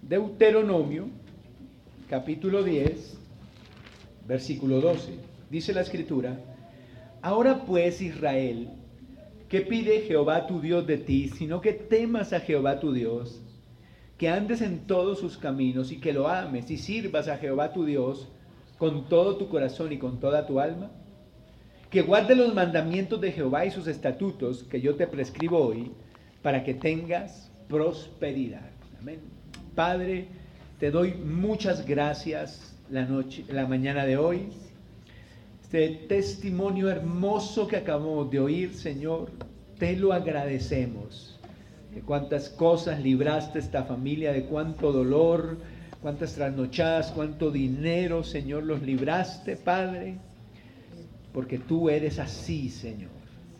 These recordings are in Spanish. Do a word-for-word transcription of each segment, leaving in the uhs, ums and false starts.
Deuteronomio, capítulo diez, versículo doce. Dice la Escritura: ahora pues, Israel, ¿qué pide Jehová tu Dios de ti, sino que temas a Jehová tu Dios, que andes en todos sus caminos y que lo ames y sirvas a Jehová tu Dios con todo tu corazón y con toda tu alma? Que guardes los mandamientos de Jehová y sus estatutos que yo te prescribo hoy, para que tengas prosperidad. Amén. Padre, te doy muchas gracias la noche, la mañana de hoy. Este testimonio hermoso que acabamos de oír, Señor, te lo agradecemos. De cuántas cosas libraste esta familia, de cuánto dolor, cuántas trasnochadas, cuánto dinero, Señor, los libraste, Padre, porque tú eres así, Señor.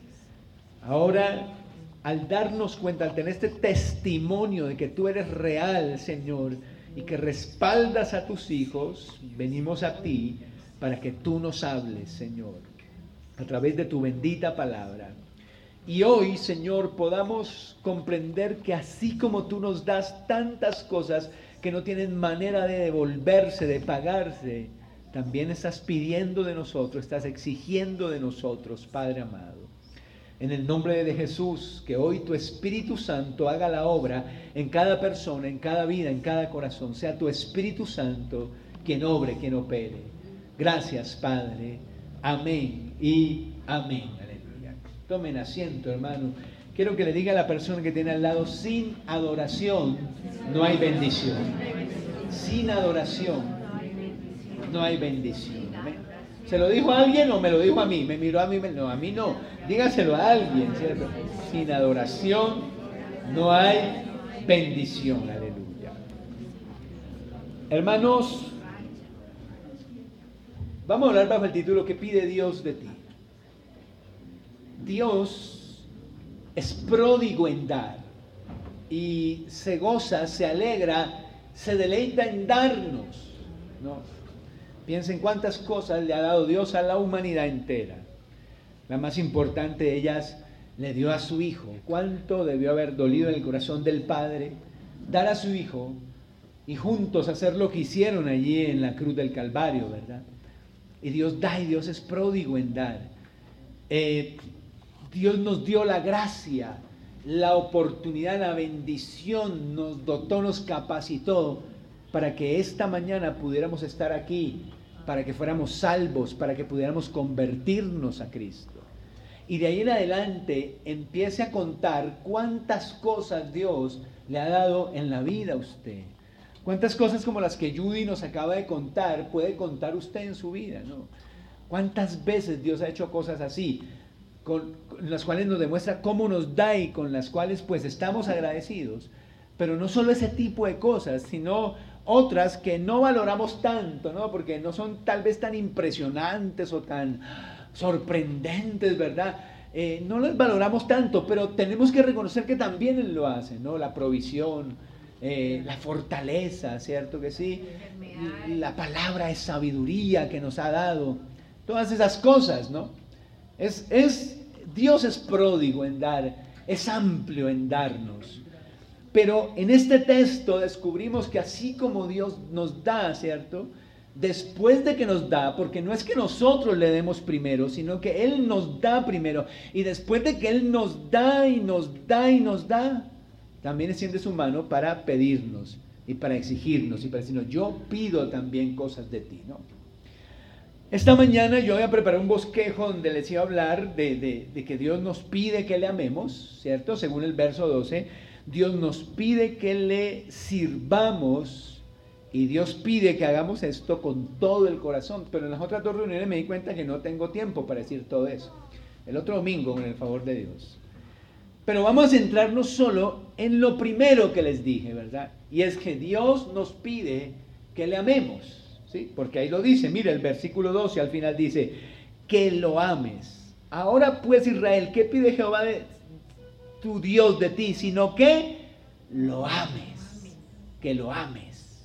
Ahora, al darnos cuenta, al tener este testimonio de que tú eres real, Señor, y que respaldas a tus hijos, venimos a ti para que tú nos hables, Señor, a través de tu bendita palabra. Y hoy, Señor, podamos comprender que así como tú nos das tantas cosas que no tienen manera de devolverse, de pagarse, también estás pidiendo de nosotros, estás exigiendo de nosotros, Padre amado. En el nombre de Jesús, que hoy tu Espíritu Santo haga la obra en cada persona, en cada vida, en cada corazón. Sea tu Espíritu Santo quien obre, quien opere. Gracias, Padre. Amén y amén. Aleluya. Tomen asiento, hermano. Quiero que le diga a la persona que tiene al lado: sin adoración no hay bendición. Sin adoración no hay bendición. Amén. ¿Se lo dijo a alguien o me lo dijo a mí? Me miró a mí, no, a mí no. Dígaselo a alguien, ¿cierto? Sin adoración no hay bendición. Aleluya. Hermanos, vamos a hablar bajo el título: ¿qué pide Dios de ti? Dios es pródigo en dar y se goza, se alegra, se deleita en darnos, ¿no? Piensen cuántas cosas le ha dado Dios a la humanidad entera. La más importante de ellas, le dio a su Hijo. Cuánto debió haber dolido en el corazón del Padre dar a su Hijo y juntos hacer lo que hicieron allí en la cruz del Calvario, ¿verdad? Y Dios da, y Dios es pródigo en dar. Eh, Dios nos dio la gracia, la oportunidad, la bendición, nos dotó, nos capacitó para que esta mañana pudiéramos estar aquí, para que fuéramos salvos, para que pudiéramos convertirnos a Cristo. Y de ahí en adelante empiece a contar cuántas cosas Dios le ha dado en la vida a usted. Cuántas cosas como las que Judy nos acaba de contar puede contar usted en su vida, ¿no? Cuántas veces Dios ha hecho cosas así, con, con las cuales nos demuestra cómo nos da y con las cuales pues estamos agradecidos. Pero no solo ese tipo de cosas, sino otras que no valoramos tanto, ¿no? Porque no son tal vez tan impresionantes o tan sorprendentes, ¿verdad? Eh, no las valoramos tanto, pero tenemos que reconocer que también Él lo hace, ¿no? La provisión, eh, la fortaleza, ¿cierto que sí? La palabra de sabiduría que nos ha dado, todas esas cosas, ¿no? Es, es, Dios es pródigo en dar, es amplio en darnos. Pero en este texto descubrimos que así como Dios nos da, ¿cierto? Después de que nos da, porque no es que nosotros le demos primero, sino que Él nos da primero. Y después de que Él nos da y nos da y nos da, también extiende su mano para pedirnos y para exigirnos y para decirnos: yo pido también cosas de ti, ¿no? Esta mañana yo voy a preparar un bosquejo donde les iba a hablar de, de, de que Dios nos pide que le amemos, ¿cierto? Según el verso doce. Dios nos pide que le sirvamos y Dios pide que hagamos esto con todo el corazón. Pero en las otras dos reuniones me di cuenta que no tengo tiempo para decir todo eso. El otro domingo, con el favor de Dios. Pero vamos a centrarnos solo en lo primero que les dije, ¿verdad? Y es que Dios nos pide que le amemos, ¿sí? Porque ahí lo dice, mira el versículo doce al final dice, que lo ames. Ahora pues, Israel, ¿qué pide Jehová de tu Dios de ti? Sino que lo ames, que lo ames.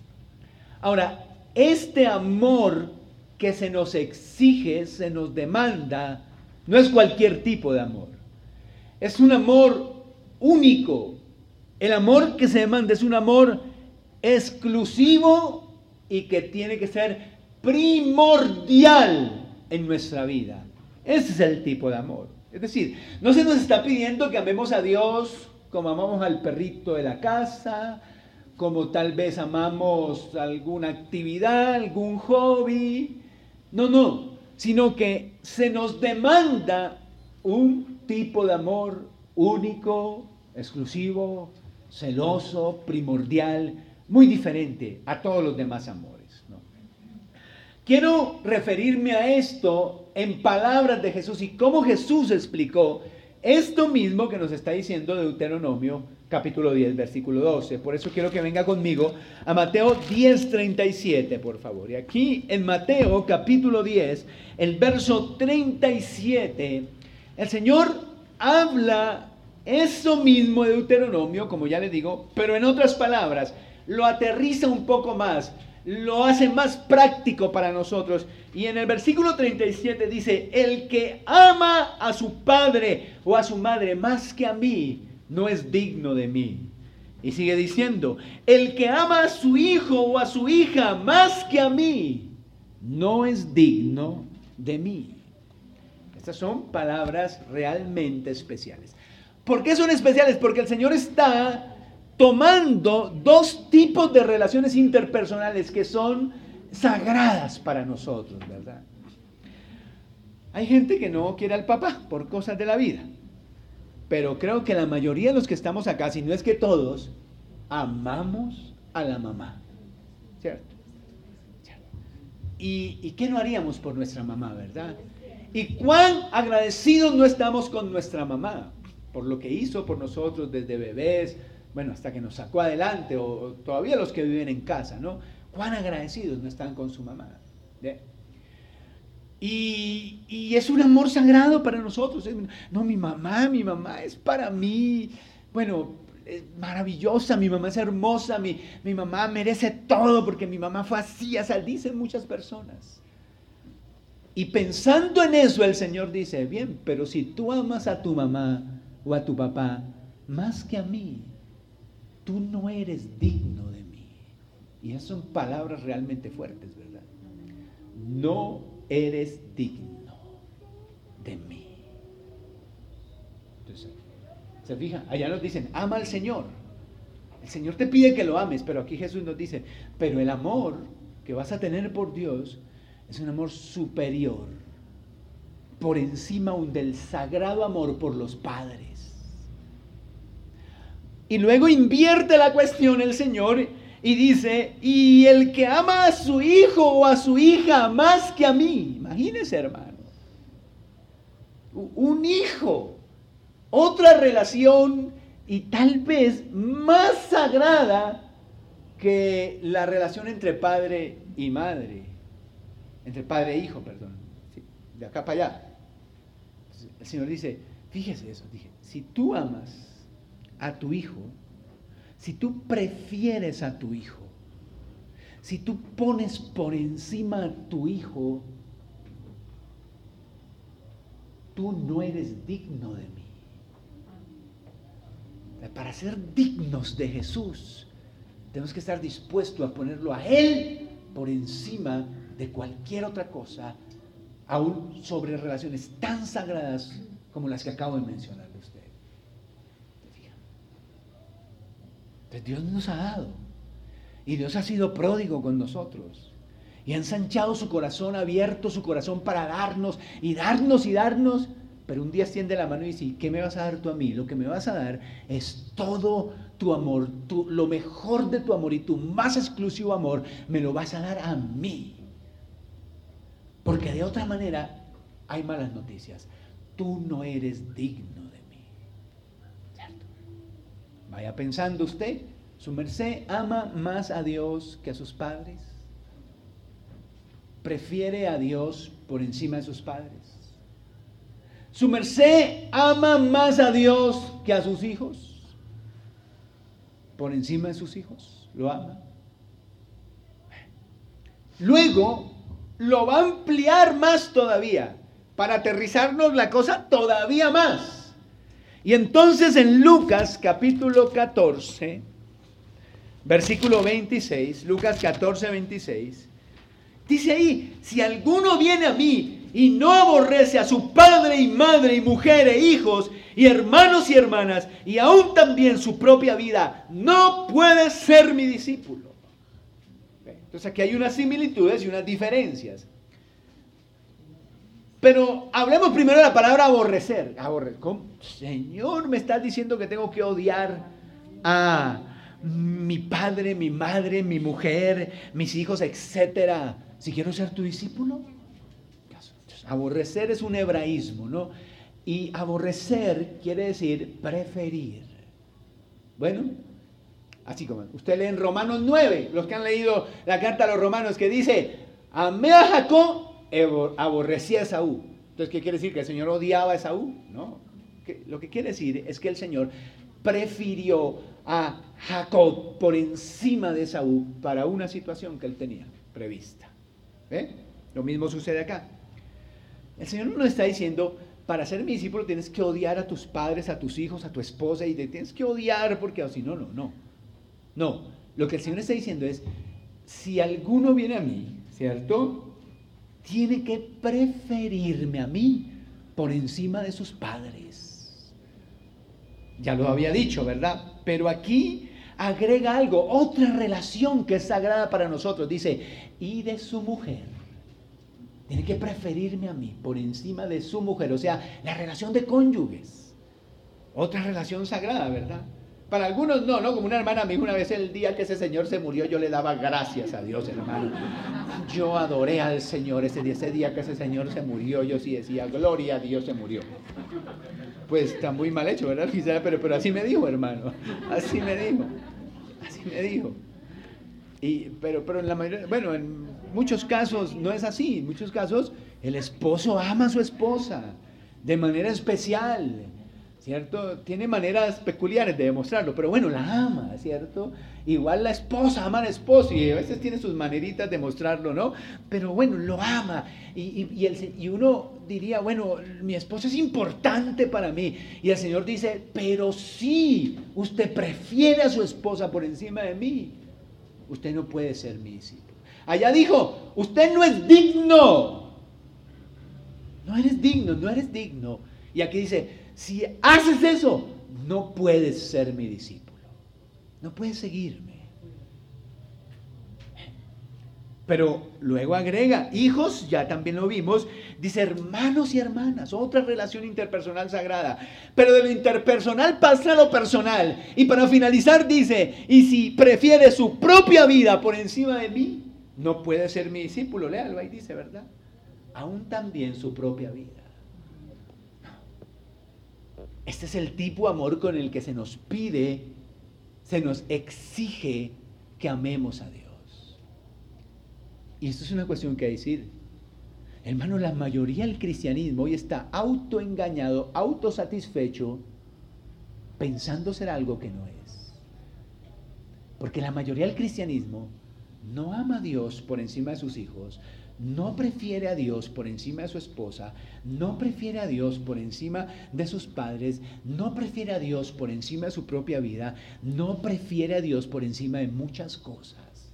Ahora, este amor que se nos exige, se nos demanda, no es cualquier tipo de amor. Es un amor único. El amor que se demanda es un amor exclusivo y que tiene que ser primordial en nuestra vida. Ese es el tipo de amor. Es decir, no se nos está pidiendo que amemos a Dios como amamos al perrito de la casa, como tal vez amamos alguna actividad, algún hobby. No, no, sino que se nos demanda un tipo de amor único, exclusivo, celoso, primordial, muy diferente a todos los demás amores, ¿no? Quiero referirme a esto en palabras de Jesús y cómo Jesús explicó esto mismo que nos está diciendo Deuteronomio capítulo diez, versículo doce. Por eso quiero que venga conmigo a Mateo diez, treinta y siete, por favor. Y aquí en Mateo capítulo diez, el verso treinta y siete, el Señor habla eso mismo de Deuteronomio, como ya le digo, pero en otras palabras, lo aterriza un poco más, lo hace más práctico para nosotros. Y en el versículo treinta y siete dice: el que ama a su padre o a su madre más que a mí, no es digno de mí. Y sigue diciendo: el que ama a su hijo o a su hija más que a mí, no es digno de mí. Estas son palabras realmente especiales. ¿Por qué son especiales? Porque el Señor está tomando dos tipos de relaciones interpersonales que son sagradas para nosotros, ¿verdad? Hay gente que no quiere al papá por cosas de la vida, pero creo que la mayoría de los que estamos acá, si no es que todos, amamos a la mamá, ¿cierto? ¿Cierto? ¿Y, y qué no haríamos por nuestra mamá, verdad? ¿Y cuán agradecidos no estamos con nuestra mamá por lo que hizo por nosotros desde bebés, bueno, hasta que nos sacó adelante, o, o todavía los que viven en casa, ¿no? ¿Cuán agradecidos no están con su mamá? ¿Bien? Y, y es un amor sagrado para nosotros. No, mi mamá, mi mamá es para mí, bueno, es maravillosa, mi mamá es hermosa, mi, mi mamá merece todo porque mi mamá fue así, así, dicen muchas personas. Y pensando en eso, el Señor dice: bien, pero si tú amas a tu mamá o a tu papá más que a mí, tú no eres digno de mí. Y esas son palabras realmente fuertes, ¿verdad? No eres digno de mí. Entonces, ¿se fija? Allá nos dicen: ama al Señor. El Señor te pide que lo ames, pero aquí Jesús nos dice: pero el amor que vas a tener por Dios es un amor superior, por encima aún del sagrado amor por los padres. Y luego invierte la cuestión el Señor y dice: y el que ama a su hijo o a su hija más que a mí. Imagínense, hermano, un hijo, otra relación y tal vez más sagrada que la relación entre padre y madre, entre padre e hijo, perdón, sí, de acá para allá. El Señor dice: fíjese eso, dije, si tú amas a tu hijo, si tú prefieres a tu hijo, si tú pones por encima a tu hijo, tú no eres digno de mí. Para ser dignos de Jesús, tenemos que estar dispuestos a ponerlo a Él por encima de cualquier otra cosa, aún sobre relaciones tan sagradas como las que acabo de mencionarle a usted. Entonces Dios nos ha dado, y Dios ha sido pródigo con nosotros, y ha ensanchado su corazón, ha abierto su corazón para darnos, y darnos, y darnos, pero un día extiende la mano y dice: ¿qué me vas a dar tú a mí? Lo que me vas a dar es todo tu amor, tu, lo mejor de tu amor y tu más exclusivo amor, me lo vas a dar a mí. Porque de otra manera hay malas noticias. Tú no eres digno de mí. ¿Cierto? Vaya pensando usted, ¿su merced ama más a Dios que a sus padres? ¿Prefiere a Dios por encima de sus padres? ¿Su merced ama más a Dios que a sus hijos? ¿Por encima de sus hijos? ¿Lo ama? Luego lo va a ampliar más todavía, para aterrizarnos la cosa todavía más. Y entonces en Lucas capítulo catorce, versículo veintiséis, Lucas catorce, veintiséis, dice ahí, si alguno viene a mí y no aborrece a su padre y madre y mujer e hijos y hermanos y hermanas y aún también su propia vida, no puede ser mi discípulo. Entonces aquí hay unas similitudes y unas diferencias. Pero hablemos primero de la palabra aborrecer. Aborre- ¿Cómo? Señor, me estás diciendo que tengo que odiar a mi padre, mi madre, mi mujer, mis hijos, etcétera, si quiero ser tu discípulo. Entonces, aborrecer es un hebraísmo, ¿no? Y aborrecer quiere decir preferir. Bueno, así como usted lee en Romanos nueve, los que han leído la carta a los romanos, que dice, amé a Jacob, aborrecí a Esaú. Entonces, ¿qué quiere decir? ¿Que el Señor odiaba a Esaú? No. Lo que quiere decir es que el Señor prefirió a Jacob por encima de Esaú para una situación que él tenía prevista. ¿Eh? Lo mismo sucede acá. El Señor no nos está diciendo, para ser mi discípulo tienes que odiar a tus padres, a tus hijos, a tu esposa, y te tienes que odiar porque si no, no, no. No, lo que el Señor está diciendo es, si alguno viene a mí, ¿cierto?, tiene que preferirme a mí por encima de sus padres. Ya lo había dicho, ¿verdad? Pero aquí agrega algo, otra relación que es sagrada para nosotros. Dice, y de su mujer. Tiene que preferirme a mí por encima de su mujer. O sea, la relación de cónyuges. Otra relación sagrada, ¿verdad? Para algunos no, ¿no? Como una hermana me dijo una vez, el día que ese señor se murió, yo le daba gracias a Dios, hermano. Yo adoré al Señor ese día, ese día que ese señor se murió, yo sí decía, gloria a Dios, se murió. Pues está muy mal hecho, ¿verdad? Pero, pero así me dijo, hermano, así me dijo, así me dijo. Y, pero, pero en la mayoría, bueno, en muchos casos no es así, en muchos casos el esposo ama a su esposa de manera especial, ¿cierto? Tiene maneras peculiares de demostrarlo, pero bueno, la ama, ¿cierto? Igual la esposa ama al esposo y a veces tiene sus maneritas de mostrarlo, ¿no? Pero bueno, lo ama y, y, y, el, y uno diría, bueno, mi esposo es importante para mí. Y el Señor dice, pero sí, usted prefiere a su esposa por encima de mí. Usted no puede ser mi discípulo. Allá dijo, usted no es digno. No eres digno, no eres digno. Y aquí dice, si haces eso, no puedes ser mi discípulo. No puedes seguirme. Pero luego agrega, hijos, ya también lo vimos, dice hermanos y hermanas, otra relación interpersonal sagrada. Pero de lo interpersonal pasa a lo personal. Y para finalizar dice, y si prefiere su propia vida por encima de mí, no puede ser mi discípulo. Léalo ahí dice, ¿verdad? Aún también su propia vida. Este es el tipo de amor con el que se nos pide, se nos exige que amemos a Dios. Y esto es una cuestión que hay que decir. Hermano, la mayoría del cristianismo hoy está autoengañado, autosatisfecho, pensando ser algo que no es. Porque la mayoría del cristianismo no ama a Dios por encima de sus hijos, no prefiere a Dios por encima de su esposa, no prefiere a Dios por encima de sus padres, no prefiere a Dios por encima de su propia vida, no prefiere a Dios por encima de muchas cosas.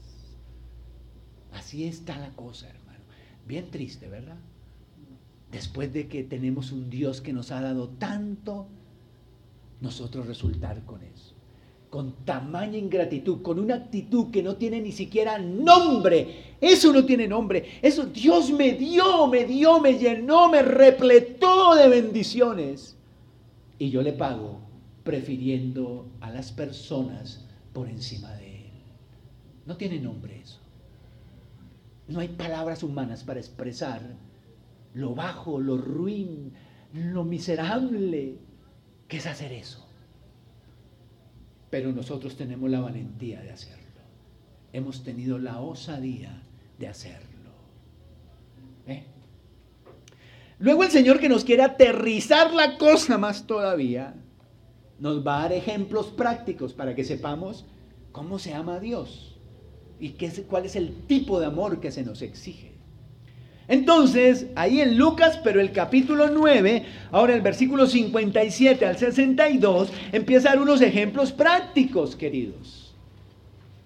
Así está la cosa, hermano. Bien triste, ¿verdad? Después de que tenemos un Dios que nos ha dado tanto, nosotros resultar con eso. Con tamaña ingratitud, con una actitud que no tiene ni siquiera nombre. Eso no tiene nombre. Eso Dios me dio, me dio, me llenó, me repletó de bendiciones. Y yo le pago prefiriendo a las personas por encima de Él. No tiene nombre eso. No hay palabras humanas para expresar lo bajo, lo ruin, lo miserable que es hacer eso. Pero nosotros tenemos la valentía de hacerlo. Hemos tenido la osadía de hacerlo. ¿Eh? Luego el Señor, que nos quiere aterrizar la cosa más todavía, nos va a dar ejemplos prácticos para que sepamos cómo se ama a Dios y qué es, cuál es el tipo de amor que se nos exige. Entonces, ahí en Lucas, pero el capítulo nueve, ahora el versículo cincuenta y siete al sesenta y dos, empieza a dar unos ejemplos prácticos, queridos.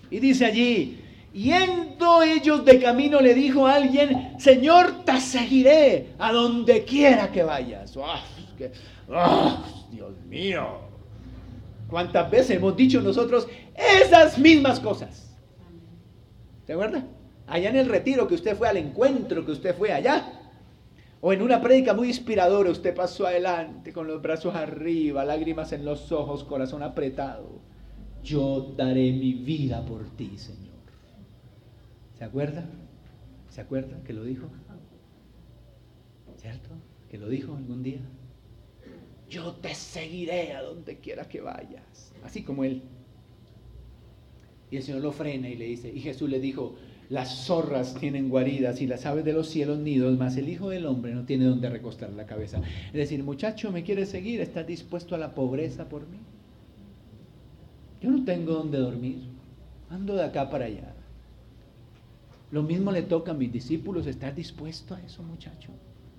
Y dice allí, yendo ellos de camino le dijo a alguien, Señor, te seguiré a donde quiera que vayas. ¡Oh, qué, oh, Dios mío! ¿Cuántas veces hemos dicho nosotros esas mismas cosas? ¿Se acuerda? Allá en el retiro que usted fue, al encuentro que usted fue allá. O en una prédica muy inspiradora, usted pasó adelante con los brazos arriba, lágrimas en los ojos, corazón apretado. Yo daré mi vida por ti, Señor. ¿Se acuerda? ¿Se acuerda que lo dijo? ¿Cierto? ¿Que lo dijo algún día? Yo te seguiré a donde quiera que vayas. Así como él. Y el Señor lo frena y le dice, y Jesús le dijo, las zorras tienen guaridas y las aves de los cielos nidos, mas el Hijo del Hombre no tiene donde recostar la cabeza. Es decir, muchacho, ¿me quieres seguir? ¿Estás dispuesto a la pobreza por mí? Yo no tengo donde dormir. Ando de acá para allá. Lo mismo le toca a mis discípulos. ¿Estás dispuesto a eso, muchacho?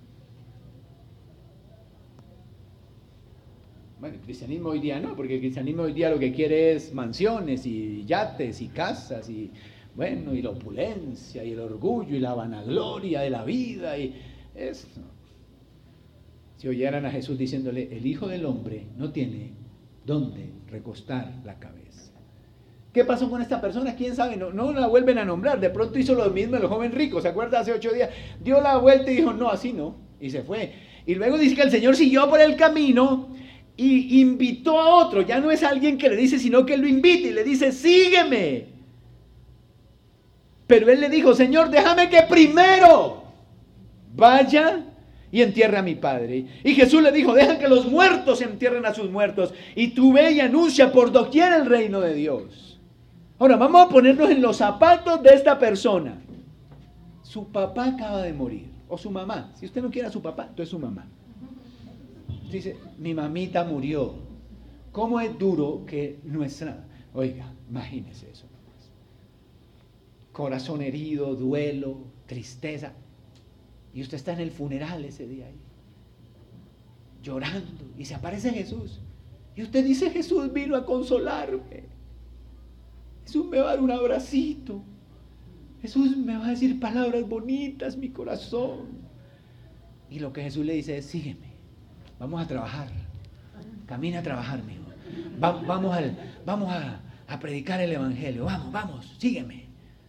Bueno, el cristianismo hoy día no, porque el cristianismo hoy día lo que quiere es mansiones y yates y casas y bueno, y la opulencia y el orgullo y la vanagloria de la vida y eso. Si oyeran a Jesús diciéndole, el Hijo del Hombre no tiene dónde recostar la cabeza. ¿Qué pasó con esta persona? ¿Quién sabe? No, no la vuelven a nombrar. De pronto hizo lo mismo el joven rico. ¿Se acuerda? Hace ocho días dio la vuelta y dijo, no, así no. Y se fue. Y luego dice que el Señor siguió por el camino y invitó a otro. Ya no es alguien que le dice, sino que lo invita y le dice, sígueme. Pero él le dijo, Señor, déjame que primero vaya y entierre a mi padre. Y Jesús le dijo, deja que los muertos entierren a sus muertos. Y tú ve y anuncia por doquier el reino de Dios. Ahora vamos a ponernos en los zapatos de esta persona. Su papá acaba de morir. O su mamá. Si usted no quiere a su papá, entonces su mamá. Dice, mi mamita murió. ¿Cómo es duro que nuestra... Oiga, imagínese eso. Corazón herido, duelo, tristeza. Y usted está en el funeral ese día ahí, llorando. Y se aparece Jesús. Y usted dice, Jesús vino a consolarme. Jesús me va a dar un abracito. Jesús me va a decir palabras bonitas, mi corazón. Y lo que Jesús le dice es, sígueme. Vamos a trabajar. Camina a trabajar, mijo. Va, vamos, al, vamos a, a predicar el evangelio. Vamos, vamos, sígueme.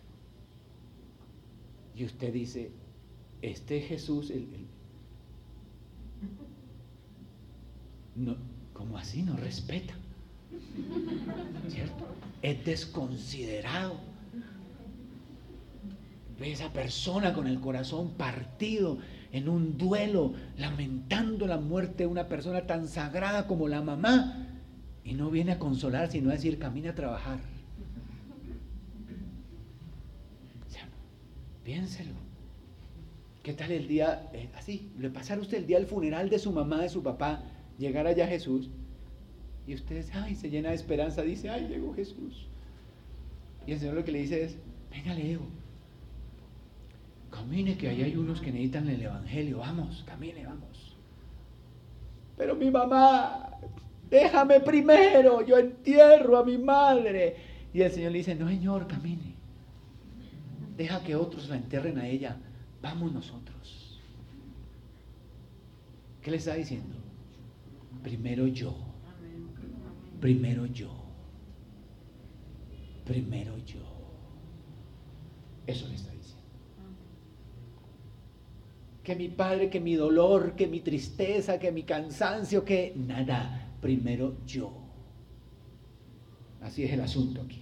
Y usted dice, este Jesús, el, el, no, ¿cómo así? No respeta. ¿Cierto? Es desconsiderado. Ve esa persona con el corazón partido, en un duelo, lamentando la muerte de una persona tan sagrada como la mamá, y no viene a consolar, sino a decir, camina a trabajar. Piénselo. ¿Qué tal el día, eh, así, le pasara a usted el día del funeral de su mamá, de su papá, llegar allá Jesús, y usted, ay, se llena de esperanza, dice, ay, llegó Jesús. Y el Señor lo que le dice es, venga, Leo, camine, que ahí hay unos que necesitan el evangelio, vamos, camine, vamos. Pero mi mamá, déjame primero, yo entierro a mi madre. Y el Señor le dice, no, Señor, camine. Deja que otros la enterren a ella. Vamos nosotros. ¿Qué le está diciendo? Primero yo. Primero yo. Primero yo. Eso le está diciendo. Que mi padre, que mi dolor, que mi tristeza, que mi cansancio, que nada. Primero yo. Así es el asunto aquí.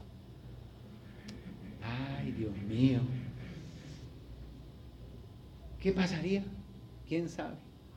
Ay, Dios mío. ¿Qué pasaría? ¿Quién sabe?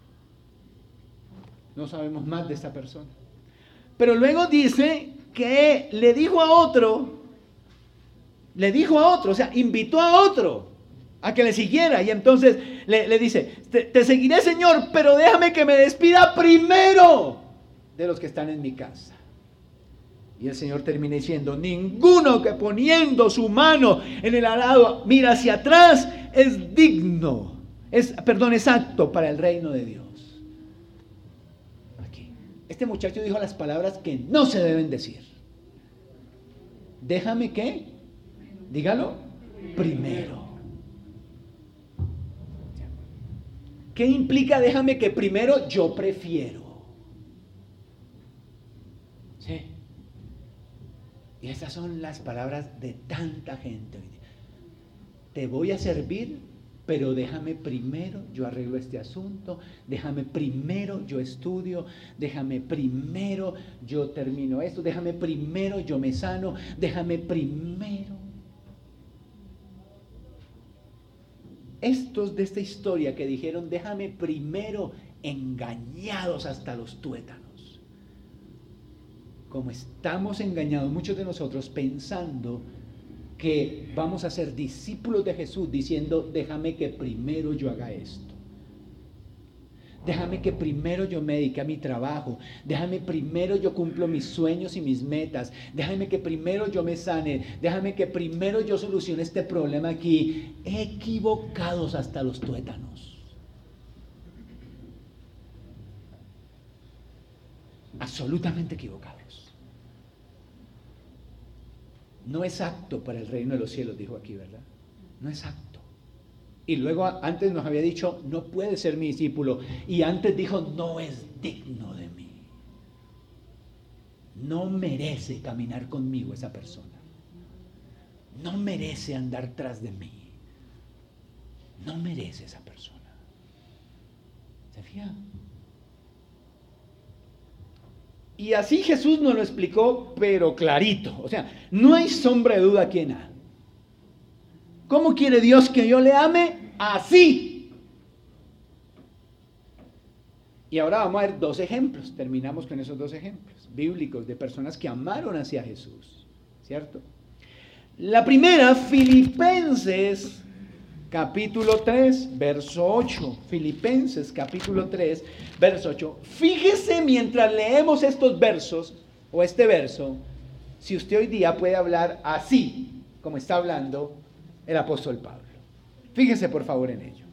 No sabemos más de esta persona. Pero luego dice que le dijo a otro, le dijo a otro, o sea, invitó a otro a que le siguiera. Y entonces le, le dice, te, te seguiré, Señor, pero déjame que me despida primero de los que están en mi casa. Y el Señor termina diciendo, ninguno que poniendo su mano en el arado mira hacia atrás es digno, es, perdón, es apto para el reino de Dios. Aquí. Este muchacho dijo las palabras que no se deben decir. déjame ¿qué? Dígalo, primero. ¿Qué implica déjame que primero? Yo prefiero. ¿Sí? Y esas son las palabras de tanta gente hoy día. Te voy a servir, pero déjame primero, yo arreglo este asunto, déjame primero, yo estudio, déjame primero, yo termino esto, déjame primero, yo me sano, déjame primero. Estos de esta historia que dijeron, déjame primero, engañados hasta los tuétanos. Como estamos engañados muchos de nosotros pensando que vamos a ser discípulos de Jesús diciendo, déjame que primero yo haga esto. Déjame que primero yo me dedique a mi trabajo. Déjame primero yo cumplo mis sueños y mis metas. Déjame que primero yo me sane. Déjame que primero yo solucione este problema aquí. Equivocados hasta los tuétanos. Absolutamente equivocados. No es apto para el reino de los cielos, dijo aquí, ¿verdad? No es apto. Y luego antes nos había dicho, no puede ser mi discípulo. Y antes dijo, no es digno de mí. No merece caminar conmigo esa persona. No merece andar tras de mí. No merece esa persona. ¿Se fija? Y así Jesús nos lo explicó, pero clarito. O sea, no hay sombra de duda aquí en nada. ¿Cómo quiere Dios que yo le ame? Así. Y ahora vamos a ver dos ejemplos. Terminamos con esos dos ejemplos bíblicos de personas que amaron hacia Jesús. ¿Cierto? La primera, Filipenses capítulo tres, verso ocho. Filipenses capítulo tres, verso ocho. Fíjese mientras leemos estos versos, o este verso, si usted hoy día puede hablar así, como está hablando el apóstol Pablo. Fíjese por favor en ello.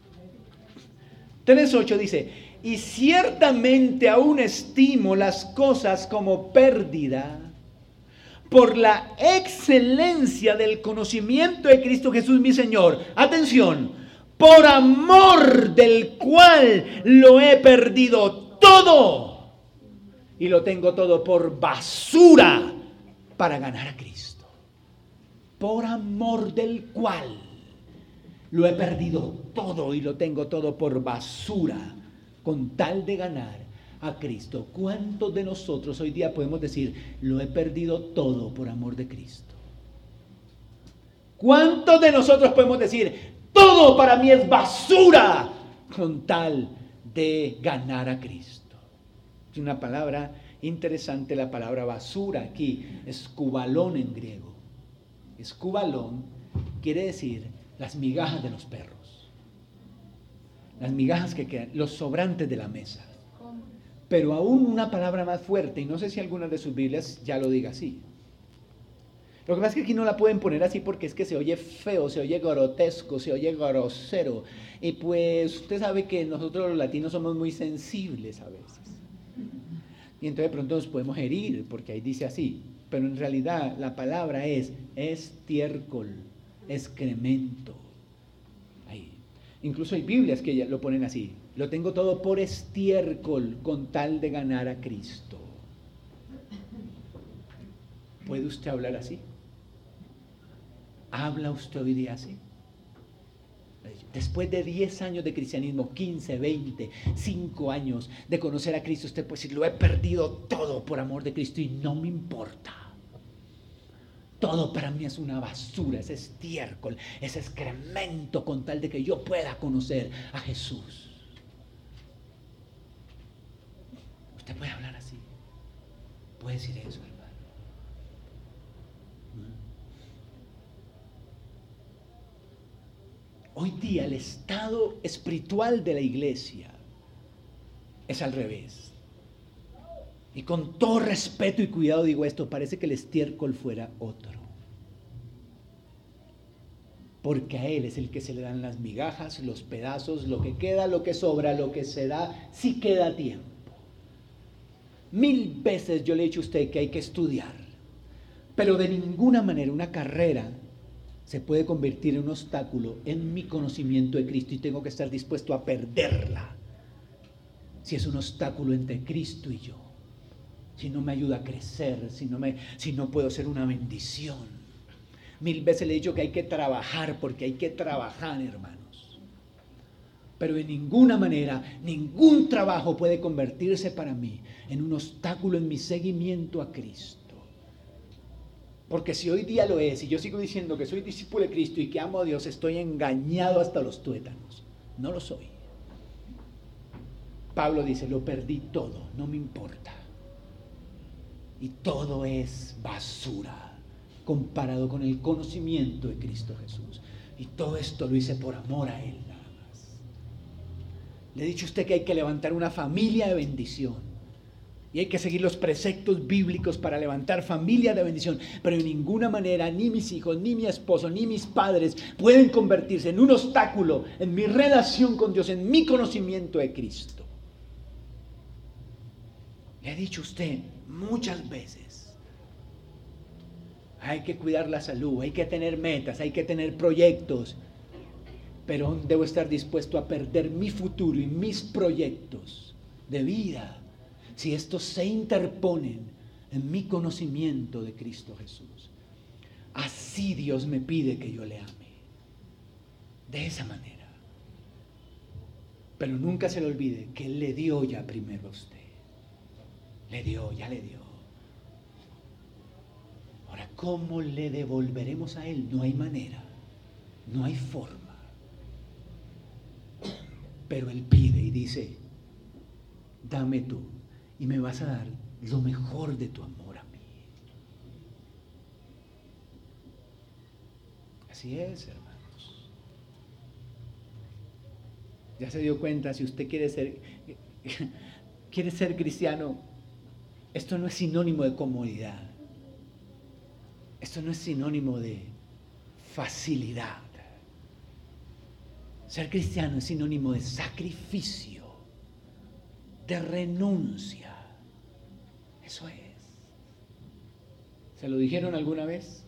tres ocho dice, y ciertamente aún estimo las cosas como pérdida por la excelencia del conocimiento de Cristo Jesús mi Señor. Atención, por amor del cual lo he perdido todo y lo tengo todo por basura para ganar a Cristo. Por amor del cual lo he perdido todo y lo tengo todo por basura con tal de ganar a Cristo. ¿Cuántos de nosotros hoy día podemos decir, lo he perdido todo por amor de Cristo? ¿Cuántos de nosotros podemos decir, todo para mí es basura con tal de ganar a Cristo? Es una palabra interesante, la palabra basura aquí, escubalón en griego. Escubalón quiere decir las migajas de los perros, las migajas que quedan, los sobrantes de la mesa. Pero aún una palabra más fuerte, y no sé si alguna de sus Biblias ya lo diga así. Lo que pasa es que aquí no la pueden poner así porque es que se oye feo, se oye grotesco, se oye grosero. Y pues usted sabe que nosotros los latinos somos muy sensibles a veces. Y entonces de pronto nos podemos herir porque ahí dice así. Pero en realidad la palabra es estiércol, excremento. Ahí. Incluso hay Biblias que ya lo ponen así. Lo tengo todo por estiércol con tal de ganar a Cristo. ¿Puede usted hablar así? ¿Habla usted hoy día así? Después de diez años de cristianismo, quince, veinte, cinco años de conocer a Cristo, usted puede decir, lo he perdido todo por amor de Cristo y no me importa. Todo para mí es una basura, es estiércol, es excremento con tal de que yo pueda conocer a Jesús. Usted puede hablar así, puede decir eso, hermano. Hoy día el estado espiritual de la iglesia es al revés. Y con todo respeto y cuidado digo esto, parece que el estiércol fuera otro. Porque a él es el que se le dan las migajas, los pedazos, lo que queda, lo que sobra, lo que se da, si queda tiempo. Mil veces yo le he dicho a usted que hay que estudiar Pero de ninguna manera una carrera se puede convertir en un obstáculo en mi conocimiento de Cristo y tengo que estar dispuesto a perderla si es un obstáculo entre Cristo y yo, si no me ayuda a crecer, si no, me, si no puedo ser una bendición. Mil veces le he dicho que hay que trabajar, porque hay que trabajar, hermanos. Pero de ninguna manera, ningún trabajo puede convertirse para mí en un obstáculo en mi seguimiento a Cristo. Porque si hoy día lo es, y yo sigo diciendo que soy discípulo de Cristo y que amo a Dios, estoy engañado hasta los tuétanos. No lo soy. Pablo dice, lo perdí todo, no me importa. Y todo es basura comparado con el conocimiento de Cristo Jesús. Y todo esto lo hice por amor a Él nada más. Le he dicho a usted que hay que levantar una familia de bendición. Y hay que seguir los preceptos bíblicos para levantar familia de bendición. Pero de ninguna manera ni mis hijos, ni mi esposo, ni mis padres pueden convertirse en un obstáculo en mi relación con Dios, en mi conocimiento de Cristo. Le he dicho a usted muchas veces, hay que cuidar la salud, hay que tener metas, hay que tener proyectos, pero debo estar dispuesto a perder mi futuro y mis proyectos de vida si estos se interponen en mi conocimiento de Cristo Jesús. Así Dios me pide que yo le ame, de esa manera. Pero nunca se le olvide que Él le dio ya primero a usted. Le dio, ya le dio. Ahora, ¿cómo le devolveremos a Él? No hay manera, no hay forma. Pero Él pide y dice, dame tú y me vas a dar lo mejor de tu amor a mí. Así es, hermanos. Ya se dio cuenta, si usted quiere ser, quiere ser cristiano, esto no es sinónimo de comodidad. Esto no es sinónimo de facilidad. Ser cristiano es sinónimo de sacrificio, de renuncia. Eso es. ¿Se lo dijeron alguna vez?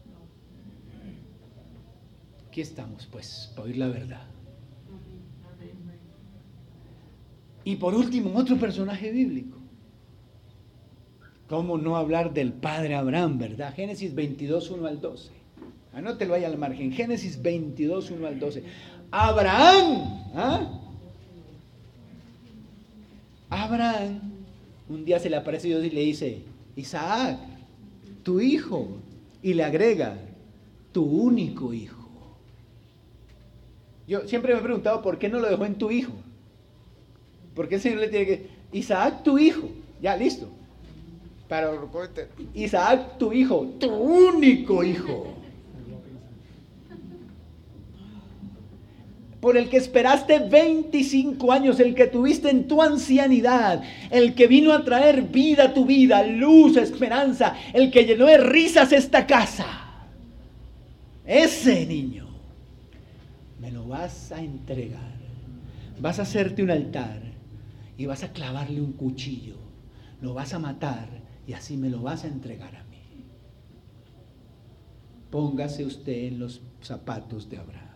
Aquí estamos, pues, para oír la verdad. Y por último, otro personaje bíblico. ¿Cómo no hablar del padre Abraham, verdad? Génesis veintidós, uno al doce. Anótelo ahí al margen. Génesis veintidós, uno al doce. Abraham, ¿ah? Abraham, un día se le aparece Dios y le dice, Isaac, tu hijo. Y le agrega, tu único hijo. Yo siempre me he preguntado por qué no lo dejó en tu hijo. ¿Por qué el Señor le tiene que, Isaac, tu hijo? Ya, listo. Pero Isaac, tu hijo, tu único hijo, por el que esperaste veinticinco años, el que tuviste en tu ancianidad, el que vino a traer vida a tu vida, luz, esperanza, el que llenó de risas esta casa. Ese niño me lo vas a entregar. Vas a hacerte un altar y vas a clavarle un cuchillo, lo vas a matar y así me lo vas a entregar a mí. Póngase usted en los zapatos de Abraham.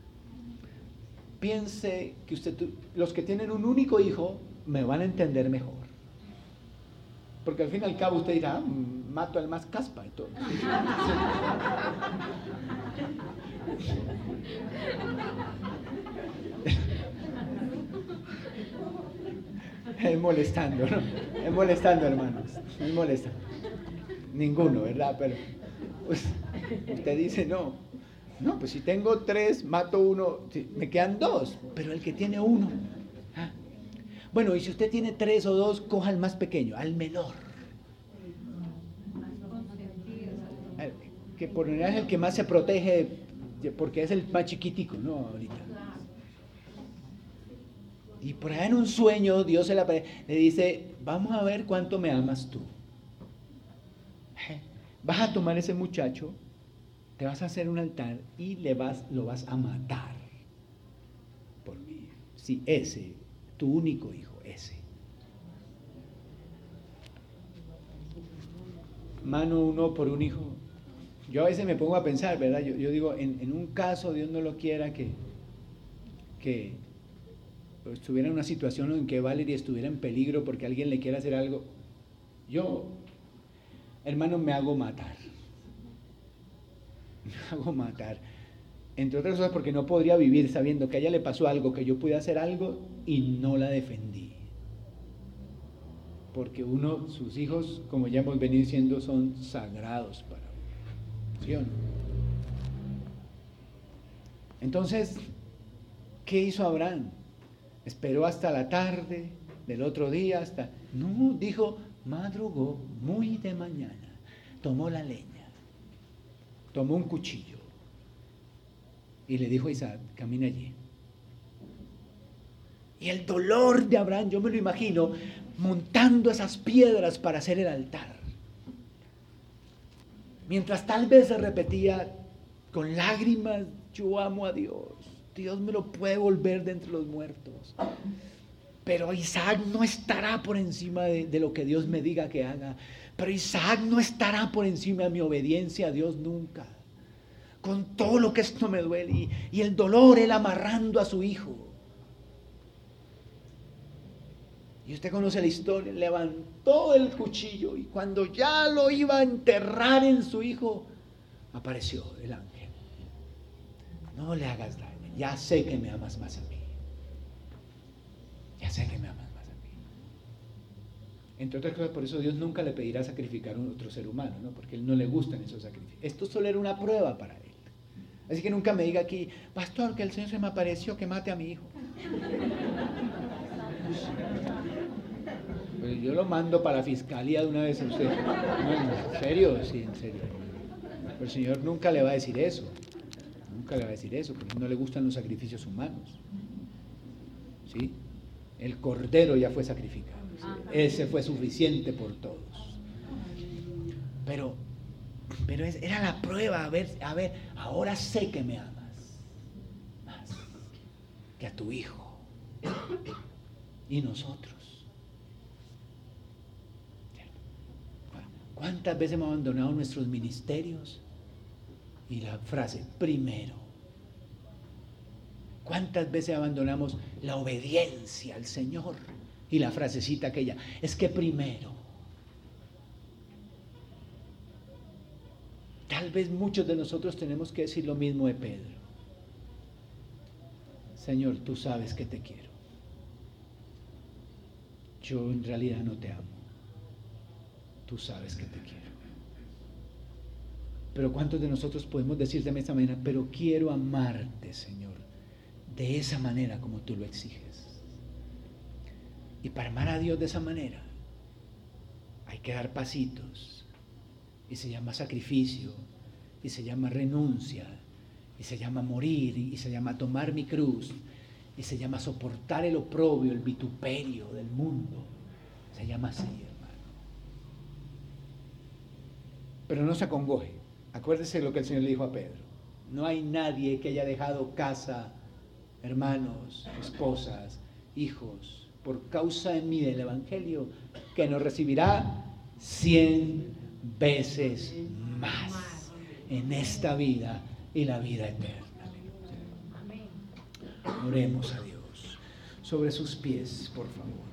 Piense que usted, los que tienen un único hijo me van a entender mejor, porque al fin y al cabo usted dirá, mato al más caspa y todo. Es molestando, ¿no? Es molestando, hermanos. Es molestando. Ninguno, ¿verdad? Pero pues, usted dice, no. No, pues si tengo tres, mato uno, me quedan dos. Pero el que tiene uno. ¿Ah? Bueno, y si usted tiene tres o dos, coja al más pequeño, al menor. Que por lo general es el que más se protege, porque es el más chiquitico, ¿no? Ahorita. Y por ahí en un sueño Dios se le, le dice, vamos a ver cuánto me amas tú. Vas a tomar ese muchacho, te vas a hacer un altar y le vas, lo vas a matar por mí. Sí, ese, tu único hijo, ese. mano uno por un hijo. Yo a veces me pongo a pensar, ¿verdad? Yo, yo digo, en, en un caso, Dios no lo quiera, que, que estuviera en una situación en que Valerie estuviera en peligro porque alguien le quiera hacer algo, yo, hermano, me hago matar. Me hago matar. Entre otras cosas porque no podría vivir sabiendo que a ella le pasó algo, que yo pude hacer algo y no la defendí. Porque uno, sus hijos, como ya hemos venido diciendo, son sagrados para uno. ¿Sí o no? Entonces, ¿qué hizo Abraham? Esperó hasta la tarde del otro día, hasta... No, dijo, madrugó muy de mañana, tomó la leña, tomó un cuchillo y le dijo a Isaac, camina allí. Y el dolor de Abraham, yo me lo imagino, montando esas piedras para hacer el altar. Mientras tal vez se repetía con lágrimas, yo amo a Dios, Dios me lo puede volver de entre los muertos. Pero Isaac no estará por encima de, de lo que Dios me diga que haga. Pero Isaac no estará por encima de mi obediencia a Dios nunca. Con todo lo que esto me duele. Y, y el dolor, él amarrando a su hijo. Y usted conoce la historia, levantó el cuchillo y cuando ya lo iba a enterrar en su hijo, apareció el ángel. No le hagas daño, ya sé que me amas más a mí. Ya sé que me amas más a mí. Entre otras cosas, por eso Dios nunca le pedirá sacrificar a otro ser humano, ¿no? Porque a él no le gustan esos sacrificios. Esto solo era una prueba para él. Así que nunca me diga aquí, pastor, que el Señor se me apareció, que mate a mi hijo. Pues yo lo mando para la fiscalía de una vez a usted. No, ¿en serio? Sí, en serio. Pero el Señor nunca le va a decir eso. Nunca le va a decir eso, porque no le gustan los sacrificios humanos. ¿Sí? El cordero ya fue sacrificado. ¿Sí? Ese fue suficiente por todos. Pero, pero era la prueba. A ver, a ver, ahora sé que me amas más que a tu hijo. Y nosotros. ¿Cuántas veces hemos abandonado nuestros ministerios? Y la frase, primero. ¿Cuántas veces abandonamos la obediencia al Señor? Y la frasecita aquella, es que primero. Tal vez muchos de nosotros tenemos que decir lo mismo de Pedro. Señor, tú sabes que te quiero. Yo en realidad no te amo. Tú sabes que te quiero. Pero ¿cuántos de nosotros podemos decir de esta manera, pero quiero amarte, Señor, de esa manera como tú lo exiges? Y para amar a Dios de esa manera, hay que dar pasitos. Y se llama sacrificio, y se llama renuncia, y se llama morir, y se llama tomar mi cruz, y se llama soportar el oprobio, el vituperio del mundo. Se llama así. Pero no se acongoje. Acuérdese lo que el Señor le dijo a Pedro. No hay nadie que haya dejado casa, hermanos, esposas, hijos, por causa en mí del Evangelio, que no recibirá cien veces más en esta vida y la vida eterna. Oremos a Dios. Sobre sus pies, por favor.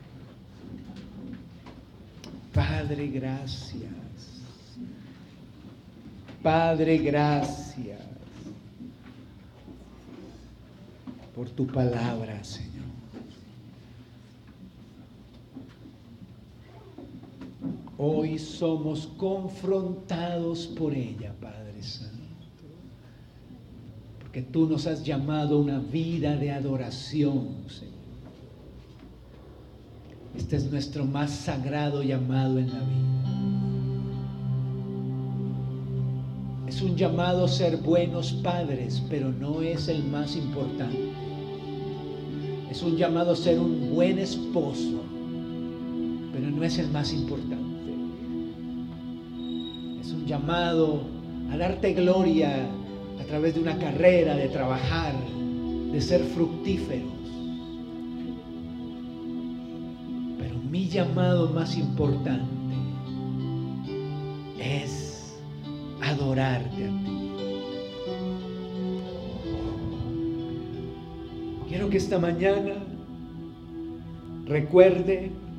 Padre, gracias. Padre, gracias por tu palabra, Señor. Hoy somos confrontados por ella, Padre Santo, porque tú nos has llamado a una vida de adoración, Señor. Este es nuestro más sagrado llamado en la vida. Es un llamado a ser buenos padres, pero no es el más importante. Es un llamado a ser un buen esposo, pero no es el más importante. Es un llamado a darte gloria a través de una carrera, de trabajar, de ser fructíferos. Pero mi llamado más importante es adorarte a ti. Quiero que esta mañana recuerde